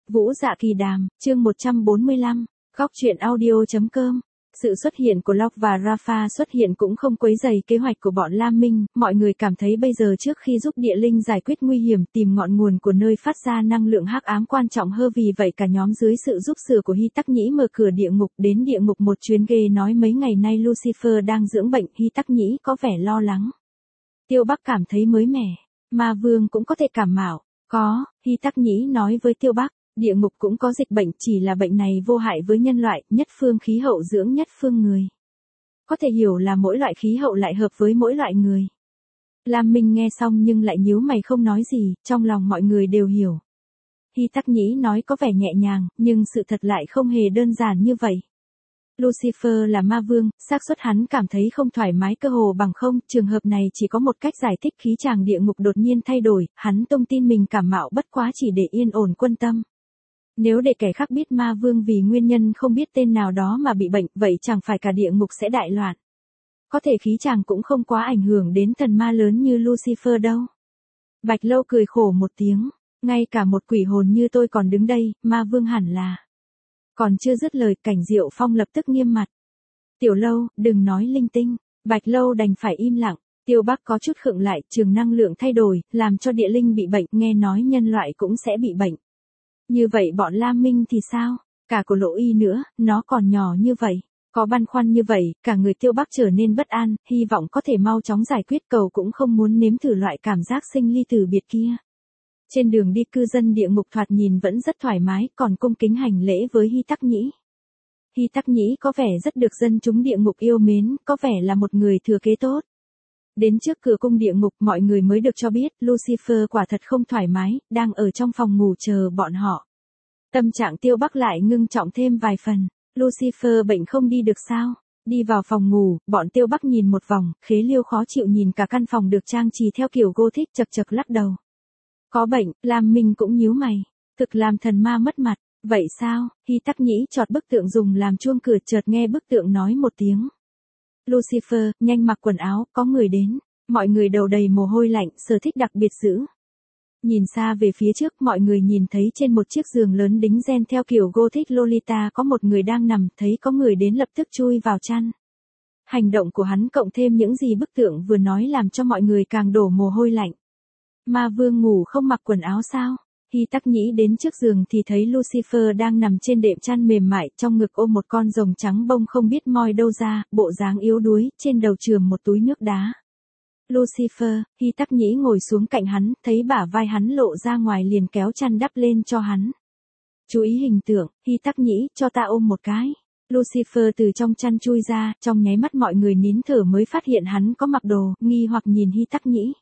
Vũ Dạ Kỳ Đàm, chương 145, góc truyện audio.com. Sự xuất hiện của Locke và Rafa xuất hiện cũng không quấy rầy kế hoạch của bọn Lam Minh, mọi người cảm thấy bây giờ trước khi giúp địa linh giải quyết nguy hiểm tìm ngọn nguồn của nơi phát ra năng lượng hắc ám quan trọng hơn, vì vậy cả nhóm dưới sự giúp sửa của Hy Tắc Nhĩ mở cửa địa ngục đến địa ngục. Một chuyến ghê nói mấy ngày nay Lucifer đang dưỡng bệnh, Hy Tắc Nhĩ có vẻ lo lắng. Tiêu Bắc cảm thấy mới mẻ, Ma Vương cũng có thể cảm mạo. Có, Hy Tắc Nhĩ nói với Tiêu Bắc. Địa ngục cũng có dịch bệnh, chỉ là bệnh này vô hại với nhân loại, nhất phương khí hậu dưỡng nhất phương người. Có thể hiểu là mỗi loại khí hậu lại hợp với mỗi loại người. Lam Minh nghe xong nhưng lại nhíu mày không nói gì, trong lòng mọi người đều hiểu. Hy Tắc Nhĩ nói có vẻ nhẹ nhàng, nhưng sự thật lại không hề đơn giản như vậy. Lucifer là ma vương, xác suất hắn cảm thấy không thoải mái cơ hồ bằng không, trường hợp này chỉ có một cách giải thích, khí tràng địa ngục đột nhiên thay đổi, hắn tung tin mình cảm mạo bất quá chỉ để yên ổn quân tâm. Nếu để kẻ khác biết ma vương vì nguyên nhân không biết tên nào đó mà bị bệnh, vậy chẳng phải cả địa ngục sẽ đại loạn. Có thể khí chàng cũng không quá ảnh hưởng đến thần ma lớn như Lucifer đâu. Bạch Lâu cười khổ một tiếng, ngay cả một quỷ hồn như tôi còn đứng đây, ma vương hẳn là. Còn chưa dứt lời, Cảnh Diệu Phong lập tức nghiêm mặt. Tiểu Lâu, đừng nói linh tinh. Bạch Lâu đành phải im lặng. Tiêu Bắc có chút khựng lại, trường năng lượng thay đổi, làm cho địa linh bị bệnh, nghe nói nhân loại cũng sẽ bị bệnh. Như vậy bọn Lam Minh thì sao? Cả Cổ Lỗ Y nữa, nó còn nhỏ như vậy. Có băn khoăn như vậy, cả người Tiêu Bắc trở nên bất an, hy vọng có thể mau chóng giải quyết, cầu cũng không muốn nếm thử loại cảm giác sinh ly tử biệt kia. Trên đường đi, cư dân địa ngục thoạt nhìn vẫn rất thoải mái, còn cung kính hành lễ với Hy Tắc Nhĩ. Hy Tắc Nhĩ có vẻ rất được dân chúng địa ngục yêu mến, có vẻ là một người thừa kế tốt. Đến trước cửa cung địa ngục, mọi người mới được cho biết Lucifer quả thật không thoải mái, đang ở trong phòng ngủ chờ bọn họ. Tâm trạng Tiêu Bắc lại ngưng trọng thêm vài phần. Lucifer bệnh không đi được sao? Đi vào phòng ngủ, bọn Tiêu Bắc nhìn một vòng, Khế Liêu khó chịu nhìn cả căn phòng được trang trí theo kiểu Gothic, chật chật lắc đầu. Có bệnh, Lam Minh cũng nhíu mày. Thực làm thần ma mất mặt. Vậy sao? Hy Tắc Nhĩ chọt bức tượng dùng làm chuông cửa, chợt nghe bức tượng nói một tiếng. Lucifer, nhanh mặc quần áo, có người đến. Mọi người đầu đầy mồ hôi lạnh, sở thích đặc biệt dữ. Nhìn xa về phía trước, mọi người nhìn thấy trên một chiếc giường lớn đính ren theo kiểu Gothic Lolita có một người đang nằm, thấy có người đến lập tức chui vào chăn. Hành động của hắn cộng thêm những gì bức tượng vừa nói làm cho mọi người càng đổ mồ hôi lạnh. Ma vương ngủ không mặc quần áo sao? Hy Tắc Nhĩ đến trước giường thì thấy Lucifer đang nằm trên đệm chăn mềm mại, trong ngực ôm một con rồng trắng bông không biết moi đâu ra, bộ dáng yếu đuối, trên đầu chườm một túi nước đá. Lucifer, Hy Tắc Nhĩ ngồi xuống cạnh hắn, thấy bả vai hắn lộ ra ngoài liền kéo chăn đắp lên cho hắn. Chú ý hình tượng, Hy Tắc Nhĩ, cho ta ôm một cái. Lucifer từ trong chăn chui ra, trong nháy mắt mọi người nín thở mới phát hiện hắn có mặc đồ, nghi hoặc nhìn Hy Tắc Nhĩ.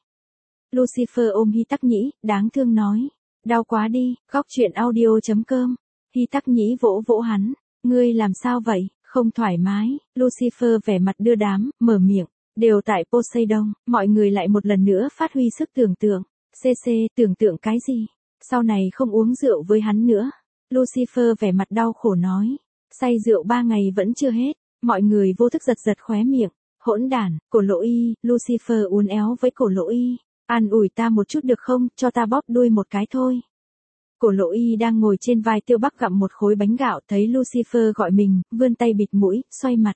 Lucifer ôm Hy Tắc Nhĩ, đáng thương nói. Đau quá đi, góc truyện audio.com. Hy Tắc Nhĩ vỗ vỗ hắn. Ngươi làm sao vậy, không thoải mái. Lucifer vẻ mặt đưa đám, mở miệng. Đều tại Poseidon, mọi người lại một lần nữa phát huy sức tưởng tượng. CC, tưởng tượng cái gì? Sau này không uống rượu với hắn nữa. Lucifer vẻ mặt đau khổ nói. Say rượu 3 ngày vẫn chưa hết. Mọi người vô thức giật giật khóe miệng. Hỗn đản, Cổ Lỗ Y, Lucifer uốn éo với Cổ Lỗ Y. An ủi ta một chút được không, cho ta bóp đuôi một cái thôi. Cổ Lỗ Y đang ngồi trên vai Tiêu Bắc gặm một khối bánh gạo, thấy Lucifer gọi mình, vươn tay bịt mũi, xoay mặt.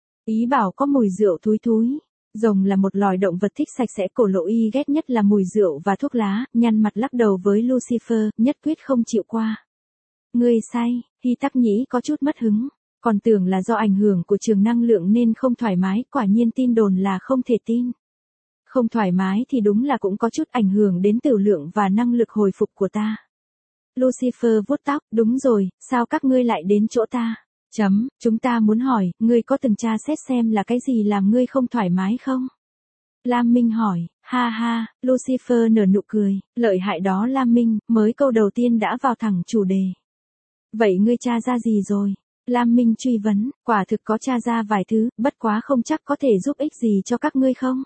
Ý bảo có mùi rượu thúi thúi. Rồng là một loài động vật thích sạch sẽ, Cổ Lỗ Y ghét nhất là mùi rượu và thuốc lá, nhăn mặt lắc đầu với Lucifer, nhất quyết không chịu qua. Ngươi say, Hy Tắc Nhĩ có chút mất hứng, còn tưởng là do ảnh hưởng của trường năng lượng nên không thoải mái, quả nhiên tin đồn là không thể tin. Không thoải mái thì đúng là cũng có chút ảnh hưởng đến tử lượng và năng lực hồi phục của ta. Lucifer vuốt tóc, đúng rồi, sao các ngươi lại đến chỗ ta? Chúng ta muốn hỏi, ngươi có từng tra xét xem là cái gì làm ngươi không thoải mái không? Lam Minh hỏi, ha ha, Lucifer nở nụ cười, lợi hại đó Lam Minh, mới câu đầu tiên đã vào thẳng chủ đề. Vậy ngươi tra ra gì rồi? Lam Minh truy vấn, quả thực có tra ra vài thứ, bất quá không chắc có thể giúp ích gì cho các ngươi không?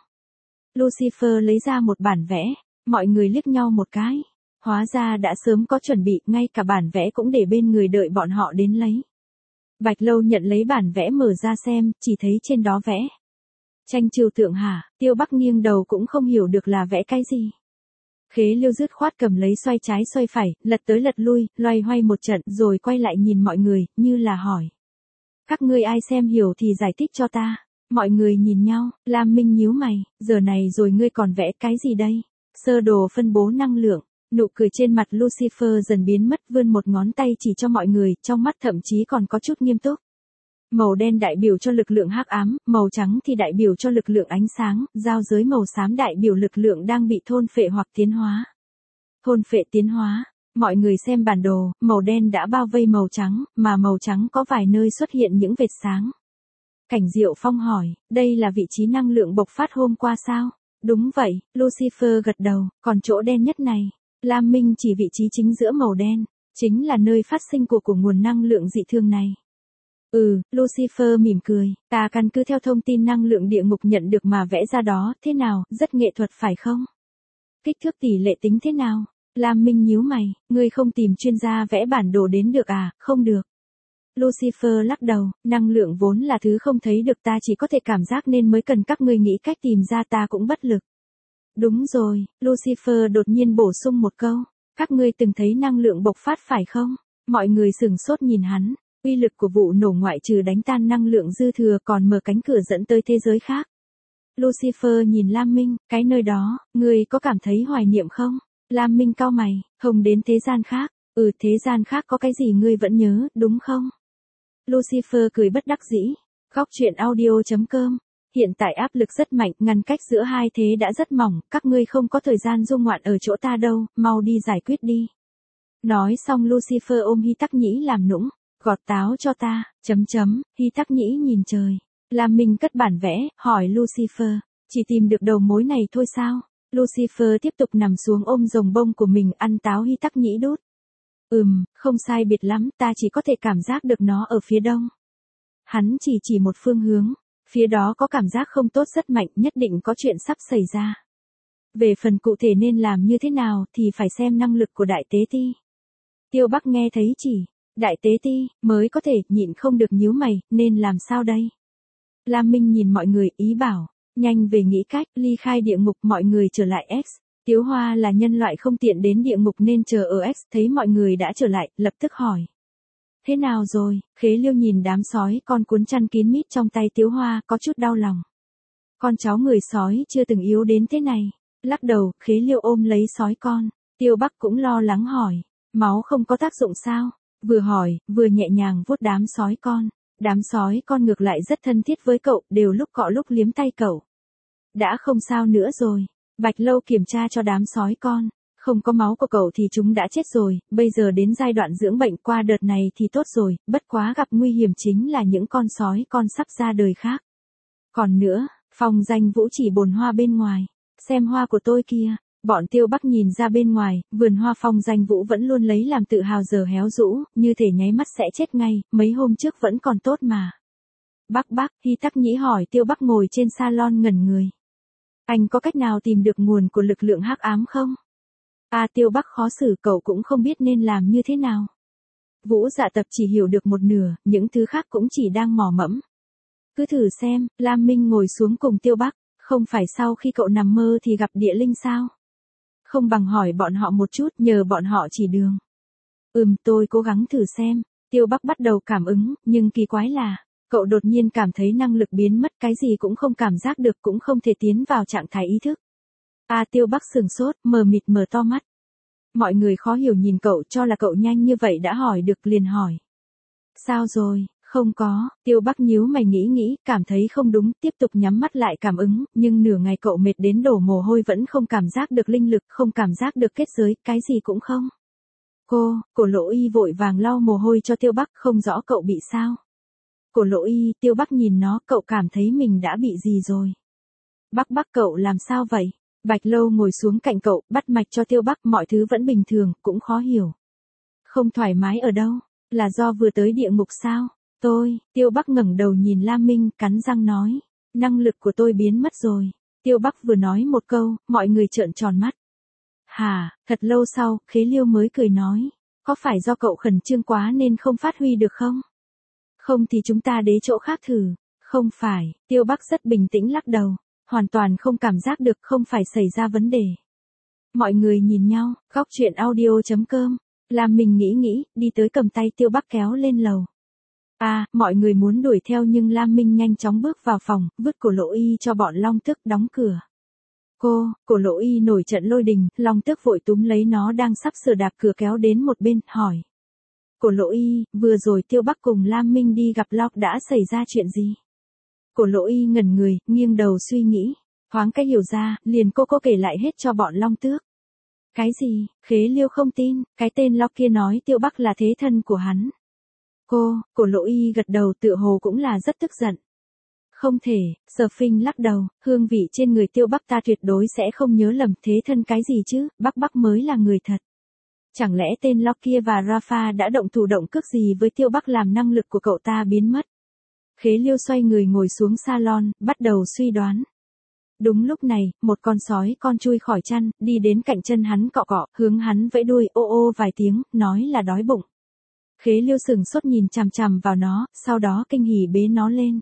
Lucifer lấy ra một bản vẽ, mọi người liếc nhau một cái. Hóa ra đã sớm có chuẩn bị, ngay cả bản vẽ cũng để bên người đợi bọn họ đến lấy. Bạch Lâu nhận lấy bản vẽ mở ra xem, chỉ thấy trên đó vẽ. Tranh trừu tượng hả? Tiêu Bắc nghiêng đầu cũng không hiểu được là vẽ cái gì. Khế Liêu dứt khoát cầm lấy xoay trái xoay phải, lật tới lật lui, loay hoay một trận rồi quay lại nhìn mọi người, như là hỏi. Các ngươi ai xem hiểu thì giải thích cho ta. Mọi người nhìn nhau, Lam Minh nhíu mày, giờ này rồi ngươi còn vẽ cái gì đây? Sơ đồ phân bố năng lượng. Nụ cười trên mặt Lucifer dần biến mất, vươn một ngón tay chỉ cho mọi người, trong mắt thậm chí còn có chút nghiêm túc. Màu đen đại biểu cho lực lượng hắc ám, màu trắng thì đại biểu cho lực lượng ánh sáng, giao giới màu xám đại biểu lực lượng đang bị thôn phệ hoặc tiến hóa. Thôn phệ tiến hóa. Mọi người xem bản đồ, màu đen đã bao vây màu trắng, mà màu trắng có vài nơi xuất hiện những vệt sáng. Cảnh Diệu Phong hỏi, đây là vị trí năng lượng bộc phát hôm qua sao? Đúng vậy, Lucifer gật đầu, còn chỗ đen nhất này. Lam Minh chỉ vị trí chính giữa màu đen, chính là nơi phát sinh của nguồn năng lượng dị thường này. Lucifer mỉm cười, ta căn cứ theo thông tin năng lượng địa ngục nhận được mà vẽ ra đó, thế nào, rất nghệ thuật phải không? Kích thước tỷ lệ tính thế nào? Lam Minh nhíu mày, ngươi không tìm chuyên gia vẽ bản đồ đến được à? Không được. Lucifer lắc đầu, năng lượng vốn là thứ không thấy được, ta chỉ có thể cảm giác nên mới cần các ngươi nghĩ cách tìm ra, ta cũng bất lực. Đúng rồi, Lucifer đột nhiên bổ sung một câu, các ngươi từng thấy năng lượng bộc phát phải không? Mọi người sửng sốt nhìn hắn, uy lực của vụ nổ ngoại trừ đánh tan năng lượng dư thừa còn mở cánh cửa dẫn tới thế giới khác. Lucifer nhìn Lam Minh, cái nơi đó, ngươi có cảm thấy hoài niệm không? Lam Minh cau mày, không đến thế gian khác. Thế gian khác có cái gì ngươi vẫn nhớ, đúng không? Lucifer cười bất đắc dĩ. Góc truyện audio.com. Hiện tại áp lực rất mạnh, ngăn cách giữa hai thế đã rất mỏng, các ngươi không có thời gian du ngoạn ở chỗ ta đâu, mau đi giải quyết đi. Nói xong Lucifer ôm Hy Tắc Nhĩ làm nũng, gọt táo cho ta, Hy Tắc Nhĩ nhìn trời. Lam Minh cất bản vẽ, hỏi Lucifer, chỉ tìm được đầu mối này thôi sao? Lucifer tiếp tục nằm xuống ôm rồng bông của mình, ăn táo Hy Tắc Nhĩ đút. Không sai biệt lắm, ta chỉ có thể cảm giác được nó ở phía đông. Hắn chỉ một phương hướng, phía đó có cảm giác không tốt rất mạnh, nhất định có chuyện sắp xảy ra. Về phần cụ thể nên làm như thế nào thì phải xem năng lực của Đại Tế Ti. Tiêu Bắc nghe thấy chỉ, Đại Tế Ti, mới có thể, nhịn không được nhíu mày, nên làm sao đây? Lam Minh nhìn mọi người, ý bảo, nhanh về nghĩ cách, ly khai địa ngục, mọi người trở lại X. Tiếu Hoa là nhân loại không tiện đến địa ngục nên chờ ở X, thấy mọi người đã trở lại, lập tức hỏi. Thế nào rồi? Khế Liêu nhìn đám sói con cuốn chăn kín mít trong tay Tiếu Hoa, có chút đau lòng. Con cháu người sói chưa từng yếu đến thế này. Lắc đầu, Khế Liêu ôm lấy sói con. Tiêu Bắc cũng lo lắng hỏi. Máu không có tác dụng sao? Vừa hỏi, vừa nhẹ nhàng vuốt đám sói con. Đám sói con ngược lại rất thân thiết với cậu, đều lúc cọ lúc liếm tay cậu. Đã không sao nữa rồi. Bạch Lâu kiểm tra cho đám sói con. Không có máu của cậu thì chúng đã chết rồi, bây giờ đến giai đoạn dưỡng bệnh, qua đợt này thì tốt rồi, bất quá gặp nguy hiểm chính là những con sói con sắp ra đời khác. Còn nữa, Phong Danh Vũ chỉ bồn hoa bên ngoài. Xem hoa của tôi kia. Bọn Tiêu Bắc nhìn ra bên ngoài, vườn hoa Phong Danh Vũ vẫn luôn lấy làm tự hào, giờ héo rũ, như thể nháy mắt sẽ chết ngay, mấy hôm trước vẫn còn tốt mà. Bắc, Hy Tắc Nhĩ hỏi Tiêu Bắc ngồi trên salon ngẩn người. Anh có cách nào tìm được nguồn của lực lượng hắc ám không? Tiêu Bắc khó xử, cậu cũng không biết nên làm như thế nào. Vũ Dạ Tập chỉ hiểu được một nửa, những thứ khác cũng chỉ đang mò mẫm. Cứ thử xem, Lam Minh ngồi xuống cùng Tiêu Bắc, không phải sau khi cậu nằm mơ thì gặp địa linh sao? Không bằng hỏi bọn họ một chút, nhờ bọn họ chỉ đường. Tôi cố gắng thử xem. Tiêu Bắc bắt đầu cảm ứng, nhưng kỳ quái là, cậu đột nhiên cảm thấy năng lực biến mất, cái gì cũng không cảm giác được, cũng không thể tiến vào trạng thái ý thức. Tiêu Bắc sửng sốt, mờ mịt mở to mắt. Mọi người khó hiểu nhìn cậu, cho là cậu nhanh như vậy đã hỏi được, liền hỏi. Sao rồi? Không có. Tiêu Bắc nhíu mày nghĩ, cảm thấy không đúng, tiếp tục nhắm mắt lại cảm ứng, nhưng nửa ngày cậu mệt đến đổ mồ hôi vẫn không cảm giác được linh lực, không cảm giác được kết giới, cái gì cũng không. Cổ Lỗ Y vội vàng lau mồ hôi cho Tiêu Bắc, không rõ cậu bị sao. Cổ Lỗ Y, Tiêu Bắc nhìn nó, cậu cảm thấy mình đã bị gì rồi? Bắc cậu làm sao vậy? Bạch Lâu ngồi xuống cạnh cậu, bắt mạch cho Tiêu Bắc, mọi thứ vẫn bình thường, cũng khó hiểu. Không thoải mái ở đâu? Là do vừa tới địa ngục sao? Tiêu Bắc ngẩng đầu nhìn Lam Minh, cắn răng nói. Năng lực của tôi biến mất rồi. Tiêu Bắc vừa nói một câu, mọi người trợn tròn mắt. Thật lâu sau, Khế Liêu mới cười nói. Có phải do cậu khẩn trương quá nên không phát huy được không? Không thì chúng ta đến chỗ khác thử. Không phải, Tiêu Bắc rất bình tĩnh lắc đầu. Hoàn toàn không cảm giác được, không phải xảy ra vấn đề. Mọi người nhìn nhau, góc chuyện audio.com. Lam Minh nghĩ, đi tới cầm tay Tiêu Bắc kéo lên lầu. Mọi người muốn đuổi theo nhưng Lam Minh nhanh chóng bước vào phòng, vứt Cổ Lộ Y cho bọn Long Tước đóng cửa. Cổ Lộ Y nổi trận lôi đình, Long Tước vội túm lấy nó đang sắp sửa đạp cửa kéo đến một bên, hỏi. Cổ Lộ Y, vừa rồi Tiêu Bắc cùng Lam Minh đi gặp Locke đã xảy ra chuyện gì? Cổ Lộ Y ngẩn người, nghiêng đầu suy nghĩ. Thoáng cái hiểu ra, liền cô kể lại hết cho bọn Long Tước. Cái gì? Khế Liêu không tin, cái tên Locke kia nói Tiêu Bắc là thế thân của hắn. Cổ Lộ Y gật đầu tựa hồ cũng là rất tức giận. Không thể, Sở Phinh lắc đầu, hương vị trên người Tiêu Bắc ta tuyệt đối sẽ không nhớ lầm, thế thân cái gì chứ, Bắc mới là người thật. Chẳng lẽ tên Locke kia và Rafa đã động thủ động cước gì với Tiêu Bắc làm năng lực của cậu ta biến mất? Khế Liêu xoay người ngồi xuống salon, bắt đầu suy đoán. Đúng lúc này, một con sói con chui khỏi chăn, đi đến cạnh chân hắn cọ, hướng hắn vẫy đuôi ô vài tiếng, nói là đói bụng. Khế Liêu sừng sốt nhìn chằm chằm vào nó, sau đó kinh hỉ bế nó lên.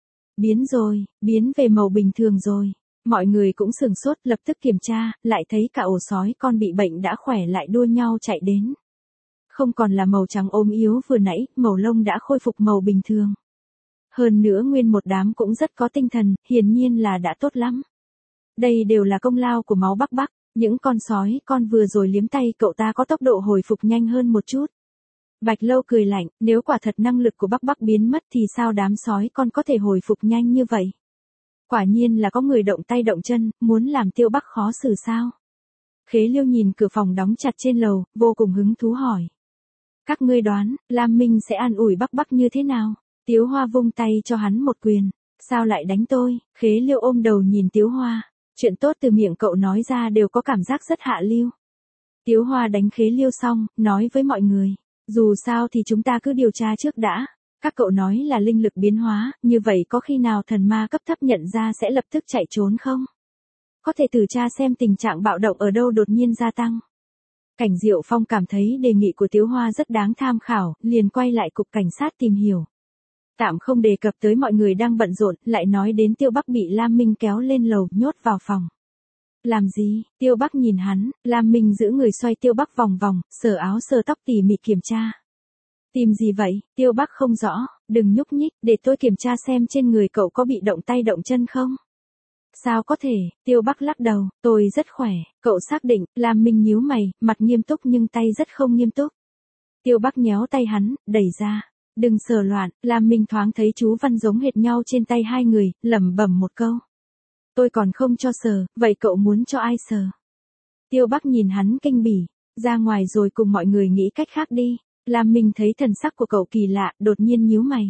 Biến về màu bình thường rồi. Mọi người cũng sừng sốt, lập tức kiểm tra, lại thấy cả ổ sói con bị bệnh đã khỏe lại đua nhau chạy đến. Không còn là màu trắng ốm yếu vừa nãy, màu lông đã khôi phục màu bình thường. Hơn nữa nguyên một đám cũng rất có tinh thần, hiển nhiên là đã tốt lắm. Đây đều là công lao của máu Bắc, những con sói con vừa rồi liếm tay cậu ta có tốc độ hồi phục nhanh hơn một chút. Bạch Lâu cười lạnh, nếu quả thật năng lực của Bắc biến mất thì sao đám sói con có thể hồi phục nhanh như vậy? Quả nhiên là có người động tay động chân, muốn làm Tiêu Bắc khó xử sao? Khế Liêu nhìn cửa phòng đóng chặt trên lầu, vô cùng hứng thú hỏi. Các ngươi đoán, Lam Minh sẽ an ủi Bắc như thế nào? Tiếu Hoa vung tay cho hắn một quyền. Sao lại đánh tôi? Khế Liêu ôm đầu nhìn Tiếu Hoa. Chuyện tốt từ miệng cậu nói ra đều có cảm giác rất hạ lưu. Tiếu Hoa đánh Khế Liêu xong, nói với mọi người. Dù sao thì chúng ta cứ điều tra trước đã. Các cậu nói là linh lực biến hóa, như vậy có khi nào thần ma cấp thấp nhận ra sẽ lập tức chạy trốn không? Có thể thử tra xem tình trạng bạo động ở đâu đột nhiên gia tăng. Cảnh Diệu Phong cảm thấy đề nghị của Tiếu Hoa rất đáng tham khảo, liền quay lại cục cảnh sát tìm hiểu. Tạm không đề cập tới mọi người đang bận rộn, lại nói đến Tiêu Bắc bị Lam Minh kéo lên lầu, nhốt vào phòng. Làm gì? Tiêu Bắc nhìn hắn, Lam Minh giữ người xoay Tiêu Bắc vòng vòng, sờ áo sờ tóc tỉ mỉ kiểm tra. Tìm gì vậy? Tiêu Bắc không rõ, đừng nhúc nhích, để tôi kiểm tra xem trên người cậu có bị động tay động chân không? Sao có thể? Tiêu Bắc lắc đầu, tôi rất khỏe, cậu xác định. Lam Minh nhíu mày, mặt nghiêm túc nhưng tay rất không nghiêm túc. Tiêu Bắc nhéo tay hắn, đẩy ra. Đừng sờ loạn. Lam Minh thoáng thấy chú văn giống hệt nhau trên tay hai người, lẩm bẩm một câu. Tôi còn không cho sờ, vậy cậu muốn cho ai sờ? Tiêu Bắc nhìn hắn kinh bỉ, ra ngoài rồi cùng mọi người nghĩ cách khác đi. Lam Minh thấy thần sắc của cậu kỳ lạ, đột nhiên nhíu mày.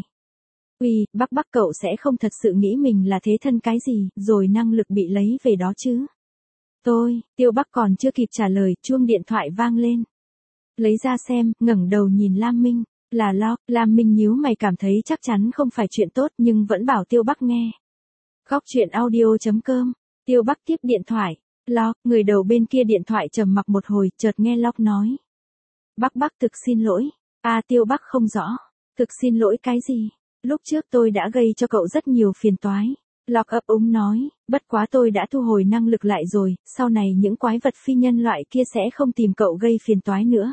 Bắc cậu sẽ không thật sự nghĩ mình là thế thân cái gì, rồi năng lực bị lấy về đó chứ? Tiêu Bắc còn chưa kịp trả lời, chuông điện thoại vang lên. Lấy ra xem, ngẩng đầu nhìn Lam Minh, là Locke. Lam Minh nhíu mày cảm thấy chắc chắn không phải chuyện tốt nhưng vẫn bảo Tiêu Bắc nghe. Góc chuyện audio.com. Tiêu Bắc tiếp điện thoại. Locke, người đầu bên kia điện thoại trầm mặc một hồi, chợt nghe Locke nói. Bắc thực xin lỗi. Tiêu Bắc không rõ. Thực xin lỗi cái gì? Lúc trước tôi đã gây cho cậu rất nhiều phiền toái. Locke ấp úng nói, bất quá tôi đã thu hồi năng lực lại rồi, sau này những quái vật phi nhân loại kia sẽ không tìm cậu gây phiền toái nữa.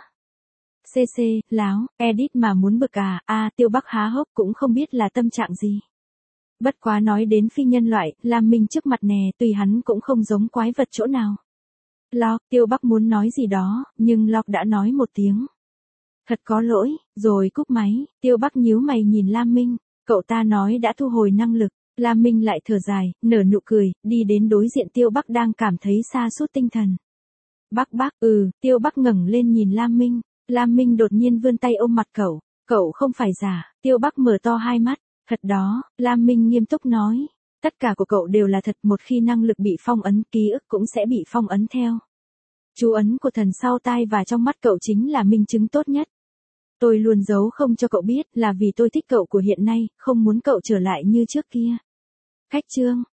Láo, edit mà muốn bực Tiêu Bắc há hốc cũng không biết là tâm trạng gì. Bất quá nói đến phi nhân loại, Lam Minh trước mặt nè, tùy hắn cũng không giống quái vật chỗ nào. Locke, Tiêu Bắc muốn nói gì đó, nhưng Locke đã nói một tiếng. Thật có lỗi, rồi cúp máy. Tiêu Bắc nhíu mày nhìn Lam Minh, cậu ta nói đã thu hồi năng lực. Lam Minh lại thở dài, nở nụ cười, đi đến đối diện Tiêu Bắc đang cảm thấy sa sút tinh thần. Bắc, Tiêu Bắc ngẩng lên nhìn Lam Minh. Lam Minh đột nhiên vươn tay ôm mặt cậu không phải giả. Tiêu Bắc mở to hai mắt, thật đó. Lam Minh nghiêm túc nói, tất cả của cậu đều là thật, một khi năng lực bị phong ấn, ký ức cũng sẽ bị phong ấn theo. Chú ấn của thần sau tai và trong mắt cậu chính là minh chứng tốt nhất. Tôi luôn giấu không cho cậu biết là vì tôi thích cậu của hiện nay, không muốn cậu trở lại như trước kia. Khách chương.